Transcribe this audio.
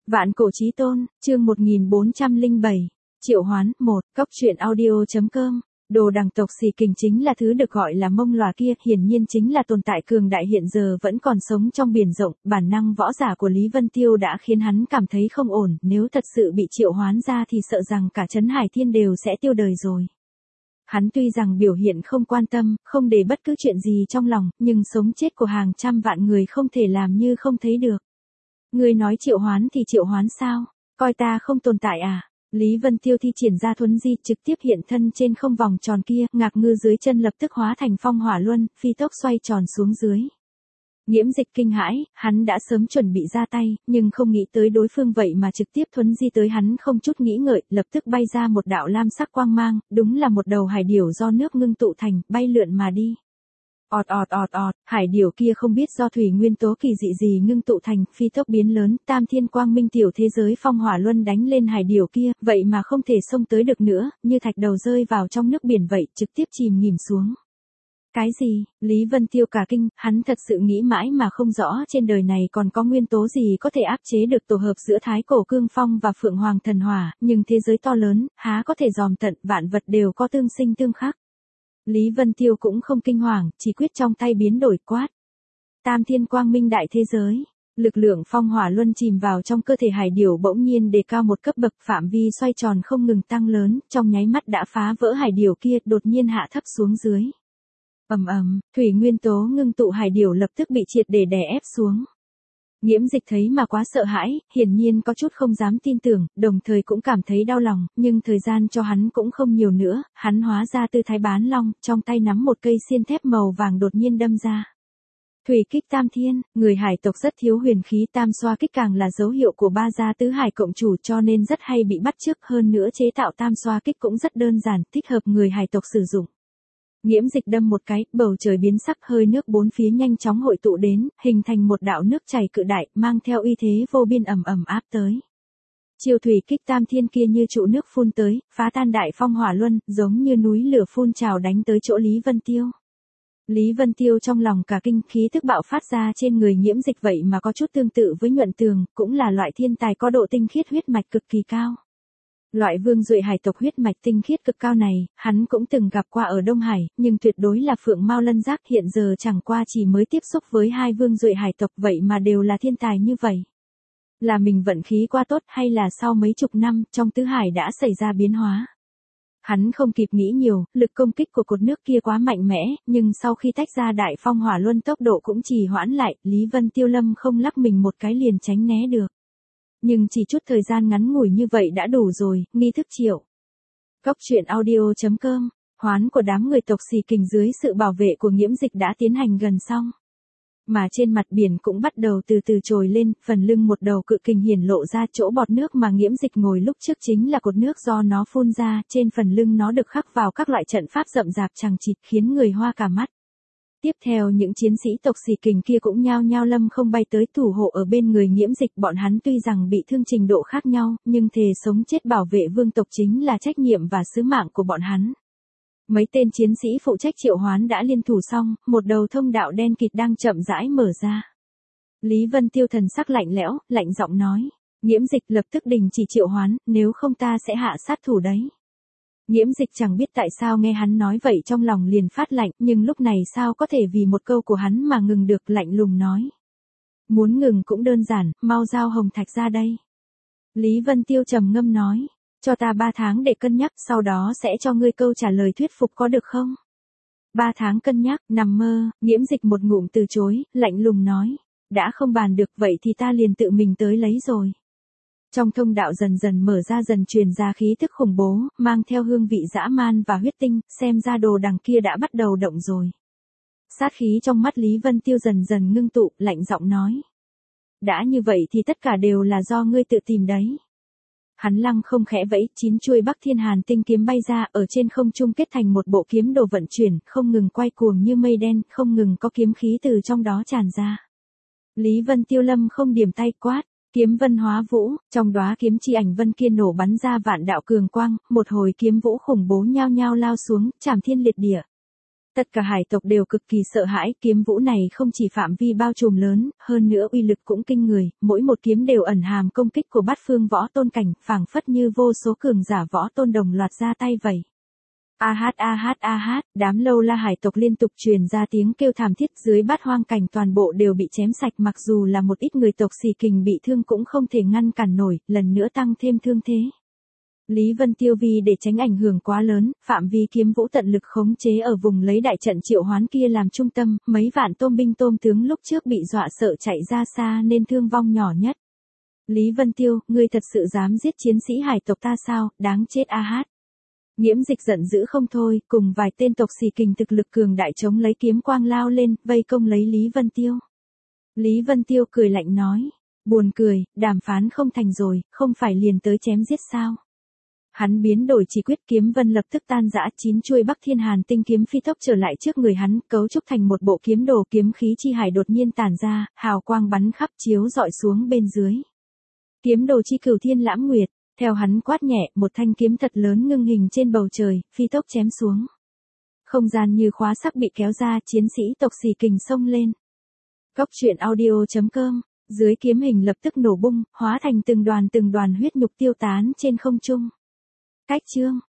Vạn cổ chí tôn, chương 1407. Triệu hoán, 1, cốc truyện audio.com. Đồ đằng tộc Xì Kình chính là thứ được gọi là mông lòa kia, hiển nhiên chính là tồn tại cường đại hiện giờ vẫn còn sống trong biển rộng, bản năng võ giả của Lý Vân Tiêu đã khiến hắn cảm thấy không ổn, nếu thật sự bị triệu hoán ra thì sợ rằng cả Trấn Hải Thiên đều sẽ tiêu đời rồi. Hắn tuy rằng biểu hiện không quan tâm, không để bất cứ chuyện gì trong lòng, nhưng sống chết của hàng trăm vạn người không thể làm như không thấy được. Ngươi nói triệu hoán thì triệu hoán sao? Coi ta không tồn tại à? Lý Vân Tiêu thi triển ra thuấn di trực tiếp hiện thân trên không vòng tròn kia, ngạc ngư dưới chân lập tức hóa thành phong hỏa luân, phi tốc xoay tròn xuống dưới. Nghiễm Dịch kinh hãi, hắn đã sớm chuẩn bị ra tay, nhưng không nghĩ tới đối phương vậy mà trực tiếp thuấn di tới hắn không chút nghĩ ngợi, lập tức bay ra một đạo lam sắc quang mang, đúng là một đầu hải điểu do nước ngưng tụ thành, bay lượn mà đi. Ọt ọt ọt ọt, hải điểu kia không biết do thủy nguyên tố kỳ dị gì ngưng tụ thành, phi tốc biến lớn, tam thiên quang minh tiểu thế giới phong hỏa luân đánh lên hải điểu kia, vậy mà không thể xông tới được nữa, như thạch đầu rơi vào trong nước biển vậy, trực tiếp chìm nghỉm xuống. Cái gì? Lý Vân Tiêu cả kinh, hắn thật sự nghĩ mãi mà không rõ trên đời này còn có nguyên tố gì có thể áp chế được tổ hợp giữa Thái Cổ Cương Phong và Phượng Hoàng Thần Hỏa, nhưng thế giới to lớn, há có thể dòm tận, vạn vật đều có tương sinh tương khắc. Lý Vân Tiêu cũng không kinh hoàng, chỉ quyết trong tay biến đổi quát. Tam thiên quang minh đại thế giới. Lực lượng phong hỏa luân chìm vào trong cơ thể hải điểu bỗng nhiên đề cao một cấp bậc, phạm vi xoay tròn không ngừng tăng lớn, trong nháy mắt đã phá vỡ hải điểu kia, đột nhiên hạ thấp xuống dưới. Ầm ầm, thủy nguyên tố ngưng tụ hải điểu lập tức bị triệt để đè ép xuống. Nghiễm Dịch thấy mà quá sợ hãi, hiển nhiên có chút không dám tin tưởng, đồng thời cũng cảm thấy đau lòng, nhưng thời gian cho hắn cũng không nhiều nữa, hắn hóa ra tư thái bán long, trong tay nắm một cây xiên thép màu vàng đột nhiên đâm ra. Thủy kích tam thiên, người hải tộc rất thiếu huyền khí, tam xoa kích càng là dấu hiệu của ba gia tứ hải cộng chủ cho nên rất hay bị bắt chước, hơn nữa chế tạo tam xoa kích cũng rất đơn giản, thích hợp người hải tộc sử dụng. Nghiễm Dịch đâm một cái, bầu trời biến sắc, hơi nước bốn phía nhanh chóng hội tụ đến, hình thành một đạo nước chảy cự đại, mang theo uy thế vô biên ầm ầm áp tới. Chiêu thủy kích tam thiên kia như trụ nước phun tới, phá tan đại phong hỏa luân, giống như núi lửa phun trào đánh tới chỗ Lý Vân Tiêu. Lý Vân Tiêu trong lòng cả kinh, khí tức bạo phát ra trên người Nghiễm Dịch vậy mà có chút tương tự với Nhuận Tường, cũng là loại thiên tài có độ tinh khiết huyết mạch cực kỳ cao. Loại vương duệ hải tộc huyết mạch tinh khiết cực cao này, hắn cũng từng gặp qua ở Đông Hải, nhưng tuyệt đối là phượng mao lân giác, hiện giờ chẳng qua chỉ mới tiếp xúc với hai vương duệ hải tộc vậy mà đều là thiên tài như vậy. Là mình vận khí quá tốt hay là sau mấy chục năm, trong tứ hải đã xảy ra biến hóa. Hắn không kịp nghĩ nhiều, lực công kích của cột nước kia quá mạnh mẽ, nhưng sau khi tách ra đại phong hỏa luân tốc độ cũng trì hoãn lại, Lý Vân Tiêu lâm không lắc mình một cái liền tránh né được. Nhưng chỉ chút thời gian ngắn ngủi như vậy đã đủ rồi, nghi thức triệu. Cốc truyện audio.com, hoán của đám người tộc Xì Kình dưới sự bảo vệ của Nghiễm Dịch đã tiến hành gần xong. Mà trên mặt biển cũng bắt đầu từ từ trồi lên, phần lưng một đầu cự kình hiển lộ ra, chỗ bọt nước mà Nghiễm Dịch ngồi lúc trước chính là cột nước do nó phun ra, trên phần lưng nó được khắc vào các loại trận pháp rậm rạp chằng chịt khiến người hoa cả mắt. Tiếp theo những chiến sĩ tộc Xì Kình kia cũng nhao nhao lâm không bay tới thủ hộ ở bên người Nghiễm Dịch, bọn hắn tuy rằng bị thương trình độ khác nhau, nhưng thề sống chết bảo vệ vương tộc chính là trách nhiệm và sứ mạng của bọn hắn. Mấy tên chiến sĩ phụ trách triệu hoán đã liên thủ xong, một đầu thông đạo đen kịt đang chậm rãi mở ra. Lý Vân Tiêu thần sắc lạnh lẽo, lạnh giọng nói, Nghiễm Dịch lập tức đình chỉ triệu hoán, nếu không ta sẽ hạ sát thủ đấy. Nghiễm Dịch chẳng biết tại sao nghe hắn nói vậy trong lòng liền phát lạnh, nhưng lúc này sao có thể vì một câu của hắn mà ngừng được, lạnh lùng nói. Muốn ngừng cũng đơn giản, mau giao hồng thạch ra đây. Lý Vân Tiêu trầm ngâm nói, cho ta 3 tháng để cân nhắc, sau đó sẽ cho ngươi câu trả lời thuyết phục có được không? 3 tháng cân nhắc, nằm mơ, Nghiễm Dịch một ngụm từ chối, lạnh lùng nói, đã không bàn được vậy thì ta liền tự mình tới lấy rồi. Trong thông đạo dần dần mở ra, dần truyền ra khí tức khủng bố, mang theo hương vị dã man và huyết tinh, xem ra đồ đằng kia đã bắt đầu động rồi. Sát khí trong mắt Lý Vân Tiêu dần dần ngưng tụ, lạnh giọng nói. Đã như vậy thì tất cả đều là do ngươi tự tìm đấy. Hắn lăng không khẽ vẫy, 9 chuôi Bắc Thiên Hàn tinh kiếm bay ra, ở trên không trung kết thành một bộ kiếm đồ vận chuyển, không ngừng quay cuồng như mây đen, không ngừng có kiếm khí từ trong đó tràn ra. Lý Vân Tiêu lâm không điểm tay quát. Kiếm vân hóa vũ, trong đóa kiếm chi ảnh vân kia nổ bắn ra vạn đạo cường quang, một hồi kiếm vũ khủng bố nhao nhao lao xuống, chảm thiên liệt địa. Tất cả hải tộc đều cực kỳ sợ hãi, kiếm vũ này không chỉ phạm vi bao trùm lớn, hơn nữa uy lực cũng kinh người, mỗi một kiếm đều ẩn hàm công kích của bát phương võ tôn cảnh, phảng phất như vô số cường giả võ tôn đồng loạt ra tay vậy. Đám lâu la hải tộc liên tục truyền ra tiếng kêu thảm thiết, dưới bát hoang cảnh toàn bộ đều bị chém sạch, mặc dù là một ít người tộc xì kình bị thương cũng không thể ngăn cản nổi, lần nữa tăng thêm thương thế. Lý Vân Tiêu vì để tránh ảnh hưởng quá lớn, phạm vi kiếm vũ tận lực khống chế ở vùng lấy đại trận triệu hoán kia làm trung tâm, mấy vạn tôm binh tôm tướng lúc trước bị dọa sợ chạy ra xa nên thương vong nhỏ nhất. Lý Vân Tiêu, ngươi thật sự dám giết chiến sĩ hải tộc ta sao, đáng chết Nghiễm Dịch giận dữ không thôi, cùng vài tên tộc xì kình thực lực cường đại chống lấy kiếm quang lao lên, vây công lấy Lý Vân Tiêu. Lý Vân Tiêu cười lạnh nói, buồn cười, đàm phán không thành rồi, không phải liền tới chém giết sao. Hắn biến đổi chỉ quyết, kiếm vân lập tức tan rã, 9 chuôi Bắc Thiên Hàn tinh kiếm phi tốc trở lại trước người hắn, cấu trúc thành một bộ kiếm đồ, kiếm khí chi hải đột nhiên tản ra, hào quang bắn khắp chiếu dọi xuống bên dưới. Kiếm đồ chi cửu thiên lãm nguyệt, theo hắn quát nhẹ, một thanh kiếm thật lớn ngưng hình trên bầu trời, phi tốc chém xuống. Không gian như khóa sắc bị kéo ra, chiến sĩ tộc xì kình xông lên. Cốc truyện audio.com, dưới kiếm hình lập tức nổ bung, hóa thành từng đoàn huyết nhục tiêu tán trên không trung. Cách chương